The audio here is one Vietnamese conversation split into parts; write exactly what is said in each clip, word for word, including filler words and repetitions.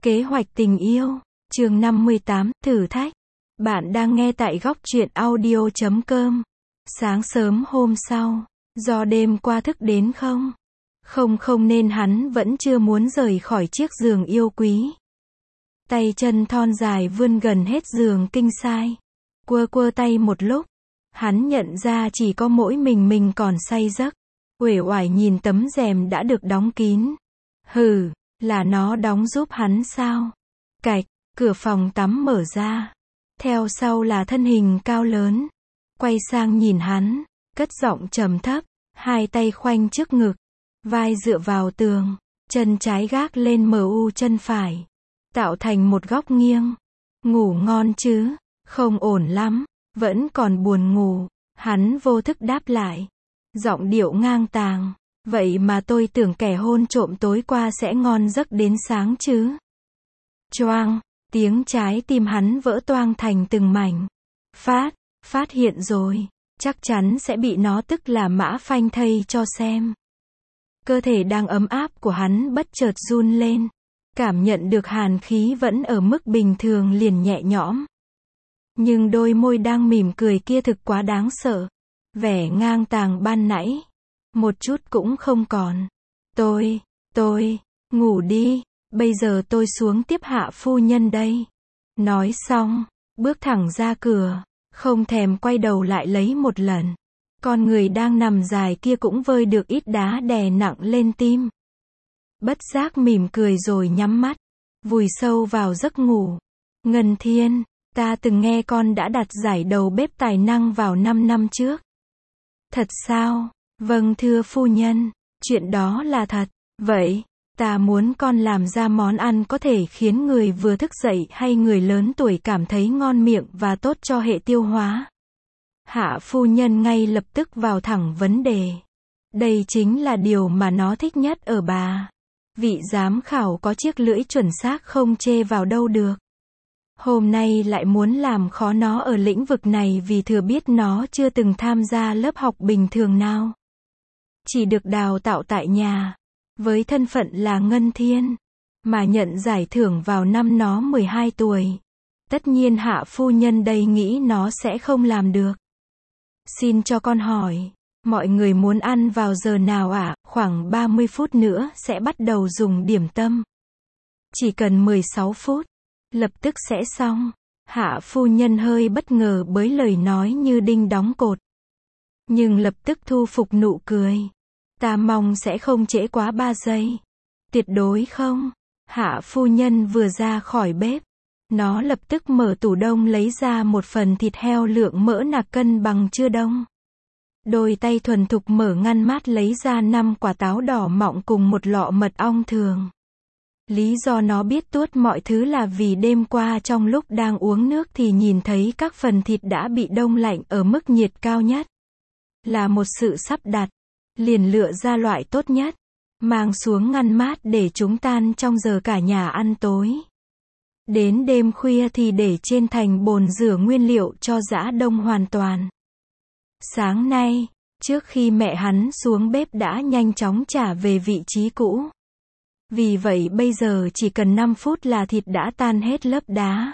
Kế hoạch tình yêu, chương năm mươi tám, thử thách. Bạn đang nghe tại góc truyện audio chấm com. Sáng sớm hôm sau, do đêm qua thức đến không? Không không nên hắn vẫn chưa muốn rời khỏi chiếc giường yêu quý. Tay chân thon dài vươn gần hết giường kinh sai. Quơ quơ tay một lúc, hắn nhận ra chỉ có mỗi mình mình còn say giấc. Uể oải nhìn tấm rèm đã được đóng kín. Hừ, là nó đóng giúp hắn sao? Cạch, cửa phòng tắm mở ra. Theo sau là thân hình cao lớn. Quay sang nhìn hắn, cất giọng trầm thấp, hai tay khoanh trước ngực, vai dựa vào tường, chân trái gác lên mờ u chân phải, tạo thành một góc nghiêng. Ngủ ngon chứ? Không ổn lắm, vẫn còn buồn ngủ. Hắn vô thức đáp lại, giọng điệu ngang tàng. Vậy mà tôi tưởng kẻ hôn trộm tối qua sẽ ngon giấc đến sáng chứ. Choang, tiếng trái tim hắn vỡ toang thành từng mảnh. Phát, phát hiện rồi, chắc chắn sẽ bị nó tức là mã phanh thây cho xem. Cơ thể đang ấm áp của hắn bất chợt run lên. Cảm nhận được hàn khí vẫn ở mức bình thường liền nhẹ nhõm. Nhưng đôi môi đang mỉm cười kia thực quá đáng sợ. Vẻ ngang tàng ban nãy, một chút cũng không còn. Tôi, tôi, ngủ đi, bây giờ tôi xuống tiếp hạ phu nhân đây. Nói xong, bước thẳng ra cửa, không thèm quay đầu lại lấy một lần. Con người đang nằm dài kia cũng vơi được ít đá đè nặng lên tim. Bất giác mỉm cười rồi nhắm mắt, vùi sâu vào giấc ngủ. Ngân Thiên, ta từng nghe con đã đạt giải đầu bếp tài năng vào năm năm trước. Thật sao? Vâng thưa phu nhân, chuyện đó là thật. Vậy, ta muốn con làm ra món ăn có thể khiến người vừa thức dậy hay người lớn tuổi cảm thấy ngon miệng và tốt cho hệ tiêu hóa. Hạ phu nhân ngay lập tức vào thẳng vấn đề. Đây chính là điều mà nó thích nhất ở bà. Vị giám khảo có chiếc lưỡi chuẩn xác không chê vào đâu được. Hôm nay lại muốn làm khó nó ở lĩnh vực này vì thừa biết nó chưa từng tham gia lớp học bình thường nào. Chỉ được đào tạo tại nhà, với thân phận là Ngân Thiên, mà nhận giải thưởng vào năm nó mười hai tuổi. Tất nhiên hạ phu nhân đây nghĩ nó sẽ không làm được. Xin cho con hỏi, mọi người muốn ăn vào giờ nào ạ? À? Khoảng ba mươi phút nữa sẽ bắt đầu dùng điểm tâm. Chỉ cần mười sáu phút, lập tức sẽ xong. Hạ phu nhân hơi bất ngờ bởi lời nói như đinh đóng cột. Nhưng lập tức thu phục nụ cười. Ta mong sẽ không trễ quá ba giây. Tuyệt đối không. Hạ phu nhân vừa ra khỏi bếp, nó lập tức mở tủ đông lấy ra một phần thịt heo lượng mỡ nạc cân bằng chưa đông. Đôi tay thuần thục mở ngăn mát lấy ra năm quả táo đỏ mọng cùng một lọ mật ong thường. Lý do nó biết tuốt mọi thứ là vì đêm qua trong lúc đang uống nước thì nhìn thấy các phần thịt đã bị đông lạnh ở mức nhiệt cao nhất. Là một sự sắp đặt, liền lựa ra loại tốt nhất, mang xuống ngăn mát để chúng tan trong giờ cả nhà ăn tối. Đến đêm khuya thì để trên thành bồn rửa nguyên liệu cho giã đông hoàn toàn. Sáng nay, trước khi mẹ hắn xuống bếp đã nhanh chóng trả về vị trí cũ. Vì vậy bây giờ chỉ cần năm phút là thịt đã tan hết lớp đá.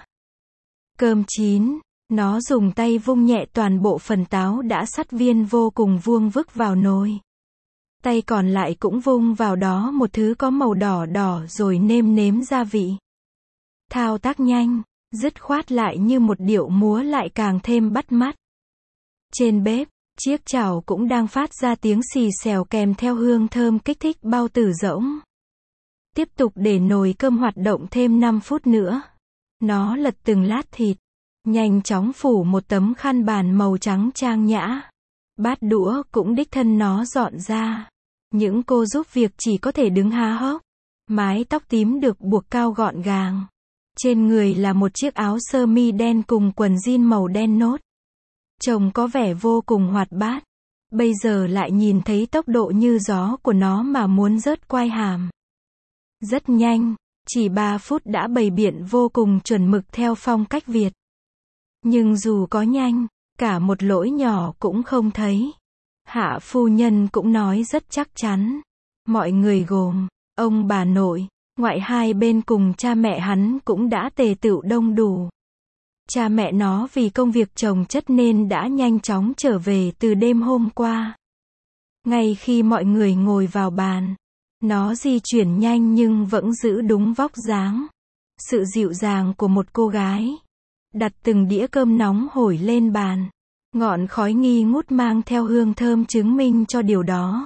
Cơm chín, nó dùng tay vung nhẹ toàn bộ phần táo đã sắt viên vô cùng vuông vức vào nồi. Tay còn lại cũng vung vào đó một thứ có màu đỏ đỏ rồi nêm nếm gia vị. Thao tác nhanh, dứt khoát lại như một điệu múa lại càng thêm bắt mắt. Trên bếp, chiếc chảo cũng đang phát ra tiếng xì xèo kèm theo hương thơm kích thích bao tử rỗng. Tiếp tục để nồi cơm hoạt động thêm năm phút nữa. Nó lật từng lát thịt, nhanh chóng phủ một tấm khăn bàn màu trắng trang nhã. Bát đũa cũng đích thân nó dọn ra. Những cô giúp việc chỉ có thể đứng há hốc. Mái tóc tím được buộc cao gọn gàng. Trên người là một chiếc áo sơ mi đen cùng quần jean màu đen nốt. Trông có vẻ vô cùng hoạt bát. Bây giờ lại nhìn thấy tốc độ như gió của nó mà muốn rớt quai hàm. Rất nhanh, chỉ ba phút đã bày biện vô cùng chuẩn mực theo phong cách Việt. Nhưng dù có nhanh, cả một lỗi nhỏ cũng không thấy. Hạ phu nhân cũng nói rất chắc chắn. Mọi người gồm ông bà nội, Ngoại hai bên cùng cha mẹ hắn cũng đã tề tựu đông đủ. Cha mẹ nó vì công việc chồng chất nên đã nhanh chóng trở về từ đêm hôm qua. Ngay khi mọi người ngồi vào bàn, nó di chuyển nhanh nhưng vẫn giữ đúng vóc dáng, sự dịu dàng của một cô gái. Đặt từng đĩa cơm nóng hổi lên bàn. Ngọn khói nghi ngút mang theo hương thơm chứng minh cho điều đó.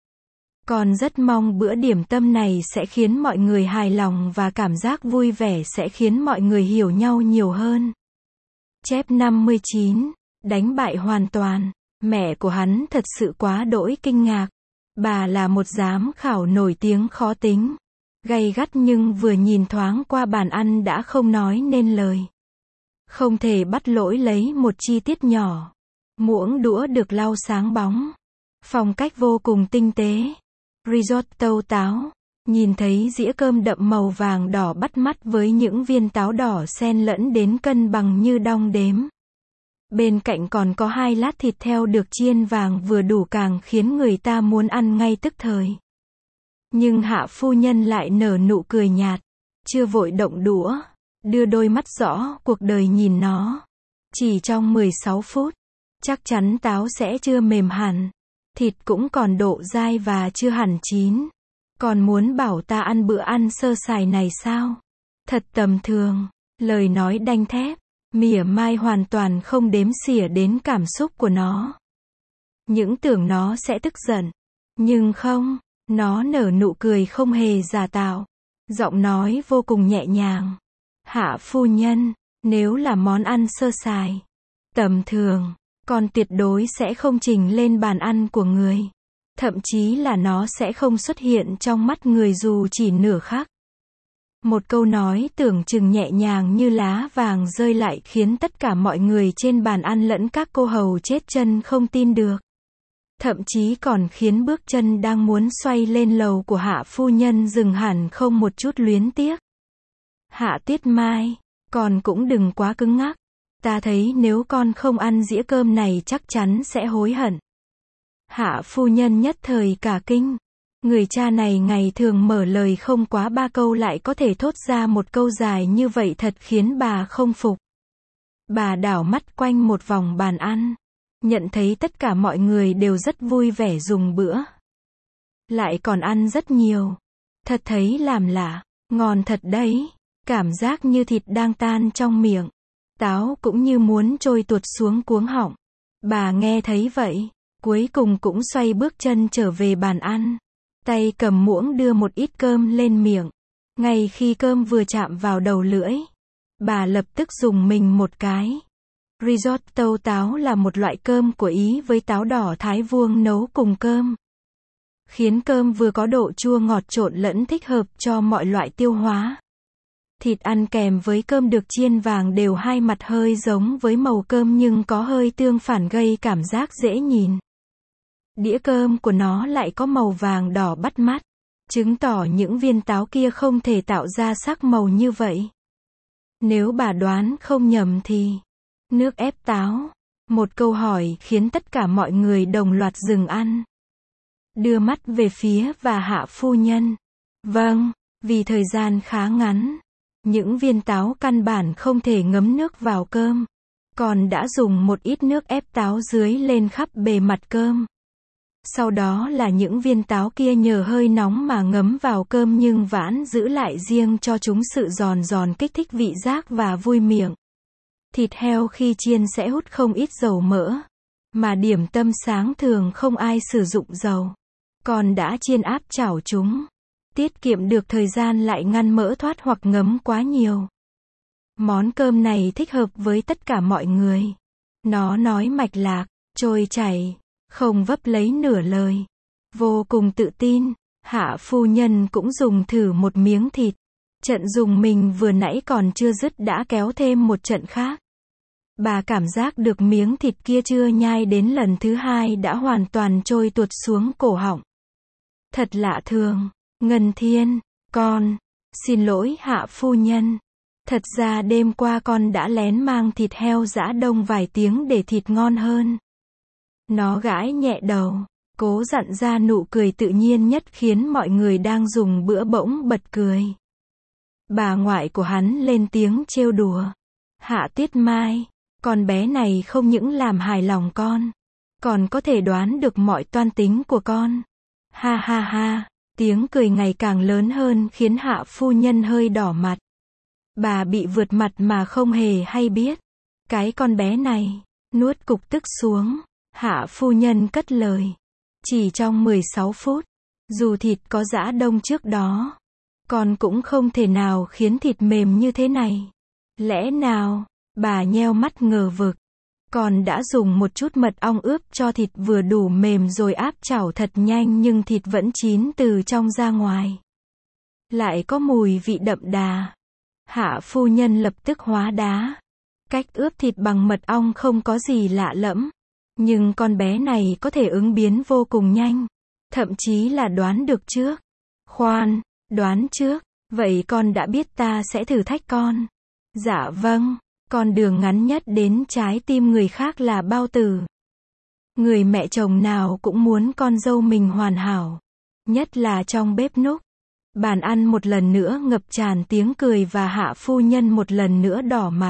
Con rất mong bữa điểm tâm này sẽ khiến mọi người hài lòng và cảm giác vui vẻ sẽ khiến mọi người hiểu nhau nhiều hơn. Chép năm mươi chín. Đánh bại hoàn toàn. Mẹ của hắn thật sự quá đỗi kinh ngạc. Bà là một giám khảo nổi tiếng khó tính, gay gắt nhưng vừa nhìn thoáng qua bàn ăn đã không nói nên lời. Không thể bắt lỗi lấy một chi tiết nhỏ. Muỗng đũa được lau sáng bóng. Phong cách vô cùng tinh tế. Risotto táo. Nhìn thấy dĩa cơm đậm màu vàng đỏ bắt mắt với những viên táo đỏ xen lẫn đến cân bằng như đong đếm. Bên cạnh còn có hai lát thịt heo được chiên vàng vừa đủ càng khiến người ta muốn ăn ngay tức thời. Nhưng hạ phu nhân lại nở nụ cười nhạt. Chưa vội động đũa. Đưa đôi mắt rõ cuộc đời nhìn nó. Chỉ trong mười sáu phút. Chắc chắn táo sẽ chưa mềm hẳn. Thịt cũng còn độ dai và chưa hẳn chín. Còn muốn bảo ta ăn bữa ăn sơ sài này sao? Thật tầm thường. Lời nói đanh thép. Mỉa mai hoàn toàn không đếm xỉa đến cảm xúc của nó. Những tưởng nó sẽ tức giận. Nhưng không. Nó nở nụ cười không hề giả tạo. Giọng nói vô cùng nhẹ nhàng. Hạ phu nhân, nếu là món ăn sơ sài, tầm thường, con tuyệt đối sẽ không trình lên bàn ăn của người. Thậm chí là nó sẽ không xuất hiện trong mắt người dù chỉ nửa khắc. Một câu nói tưởng chừng nhẹ nhàng như lá vàng rơi lại khiến tất cả mọi người trên bàn ăn lẫn các cô hầu chết chân không tin được. Thậm chí còn khiến bước chân đang muốn xoay lên lầu của hạ phu nhân dừng hẳn không một chút luyến tiếc. Hạ Tuyết Mai, con cũng đừng quá cứng ngắc. Ta thấy nếu con không ăn dĩa cơm này chắc chắn sẽ hối hận. Hạ phu nhân nhất thời cả kinh. Người cha này ngày thường mở lời không quá ba câu lại có thể thốt ra một câu dài như vậy thật khiến bà không phục. Bà đảo mắt quanh một vòng bàn ăn. Nhận thấy tất cả mọi người đều rất vui vẻ dùng bữa. Lại còn ăn rất nhiều. Thật thấy làm lạ. Ngon thật đấy. Cảm giác như thịt đang tan trong miệng. Táo cũng như muốn trôi tuột xuống cuống họng. Bà nghe thấy vậy. Cuối cùng cũng xoay bước chân trở về bàn ăn. Tay cầm muỗng đưa một ít cơm lên miệng. Ngay khi cơm vừa chạm vào đầu lưỡi. Bà lập tức dùng mình một cái. Risotto táo là một loại cơm của Ý với táo đỏ Thái vuông nấu cùng cơm. Khiến cơm vừa có độ chua ngọt trộn lẫn thích hợp cho mọi loại tiêu hóa. Thịt ăn kèm với cơm được chiên vàng đều hai mặt hơi giống với màu cơm nhưng có hơi tương phản gây cảm giác dễ nhìn. Đĩa cơm của nó lại có màu vàng đỏ bắt mắt. Chứng tỏ những viên táo kia không thể tạo ra sắc màu như vậy. Nếu bà đoán không nhầm thì nước ép táo. Một câu hỏi khiến tất cả mọi người đồng loạt dừng ăn. Đưa mắt về phía và hạ phu nhân. Vâng, vì thời gian khá ngắn. Những viên táo căn bản không thể ngấm nước vào cơm. Còn đã dùng một ít nước ép táo dưới lên khắp bề mặt cơm. Sau đó là những viên táo kia nhờ hơi nóng mà ngấm vào cơm nhưng vẫn giữ lại riêng cho chúng sự giòn giòn kích thích vị giác và vui miệng. Thịt heo khi chiên sẽ hút không ít dầu mỡ. Mà điểm tâm sáng thường không ai sử dụng dầu. Còn đã chiên áp chảo chúng. Tiết kiệm được thời gian lại ngăn mỡ thoát hoặc ngấm quá nhiều. Món cơm này thích hợp với tất cả mọi người. Nó nói mạch lạc, trôi chảy, không vấp lấy nửa lời. Vô cùng tự tin, hạ phu nhân cũng dùng thử một miếng thịt. Trận dùng mình vừa nãy còn chưa dứt đã kéo thêm một trận khác. Bà cảm giác được miếng thịt kia chưa nhai đến lần thứ hai đã hoàn toàn trôi tuột xuống cổ họng. Thật lạ thường. Ngân Thiên, con, xin lỗi hạ phu nhân. Thật ra đêm qua con đã lén mang thịt heo giã đông vài tiếng để thịt ngon hơn. Nó gãi nhẹ đầu, cố dặn ra nụ cười tự nhiên nhất khiến mọi người đang dùng bữa bỗng bật cười. Bà ngoại của hắn lên tiếng trêu đùa. Hạ Tuyết Mai, con bé này không những làm hài lòng con, còn có thể đoán được mọi toan tính của con. Ha ha ha, tiếng cười ngày càng lớn hơn khiến Hạ phu nhân hơi đỏ mặt. Bà bị vượt mặt mà không hề hay biết. Cái con bé này, nuốt cục tức xuống, Hạ phu nhân cất lời. Chỉ trong mười sáu phút, dù thịt có giã đông trước đó, con cũng không thể nào khiến thịt mềm như thế này. Lẽ nào, bà nheo mắt ngờ vực. Con đã dùng một chút mật ong ướp cho thịt vừa đủ mềm rồi áp chảo thật nhanh nhưng thịt vẫn chín từ trong ra ngoài. Lại có mùi vị đậm đà. Hạ phu nhân lập tức hóa đá. Cách ướp thịt bằng mật ong không có gì lạ lẫm. Nhưng con bé này có thể ứng biến vô cùng nhanh. Thậm chí là đoán được trước. Khoan, đoán trước. Vậy con đã biết ta sẽ thử thách con. Dạ vâng. Con đường ngắn nhất đến trái tim người khác là bao tử. Người mẹ chồng nào cũng muốn con dâu mình hoàn hảo. Nhất là trong bếp núc. Bàn ăn một lần nữa ngập tràn tiếng cười và Hạ phu nhân một lần nữa đỏ mặt.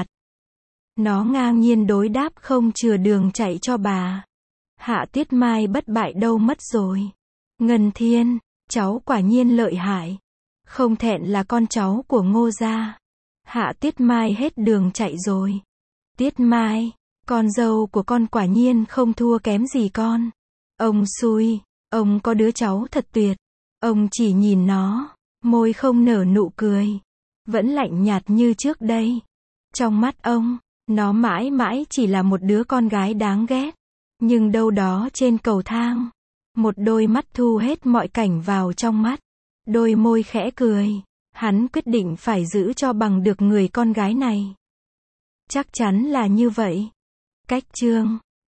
Nó ngang nhiên đối đáp không chừa đường chạy cho bà. Hạ Tuyết Mai bất bại đâu mất rồi. Ngân Thiên, cháu quả nhiên lợi hại. Không thẹn là con cháu của Ngô gia. Hạ Tuyết Mai hết đường chạy rồi. Tuyết Mai, con dâu của con quả nhiên không thua kém gì con. Ông xui, ông có đứa cháu thật tuyệt. Ông chỉ nhìn nó, môi không nở nụ cười. Vẫn lạnh nhạt như trước đây. Trong mắt ông, nó mãi mãi chỉ là một đứa con gái đáng ghét. Nhưng đâu đó trên cầu thang, một đôi mắt thu hết mọi cảnh vào trong mắt. Đôi môi khẽ cười. Hắn quyết định phải giữ cho bằng được người con gái này. Chắc chắn là như vậy. Cách chương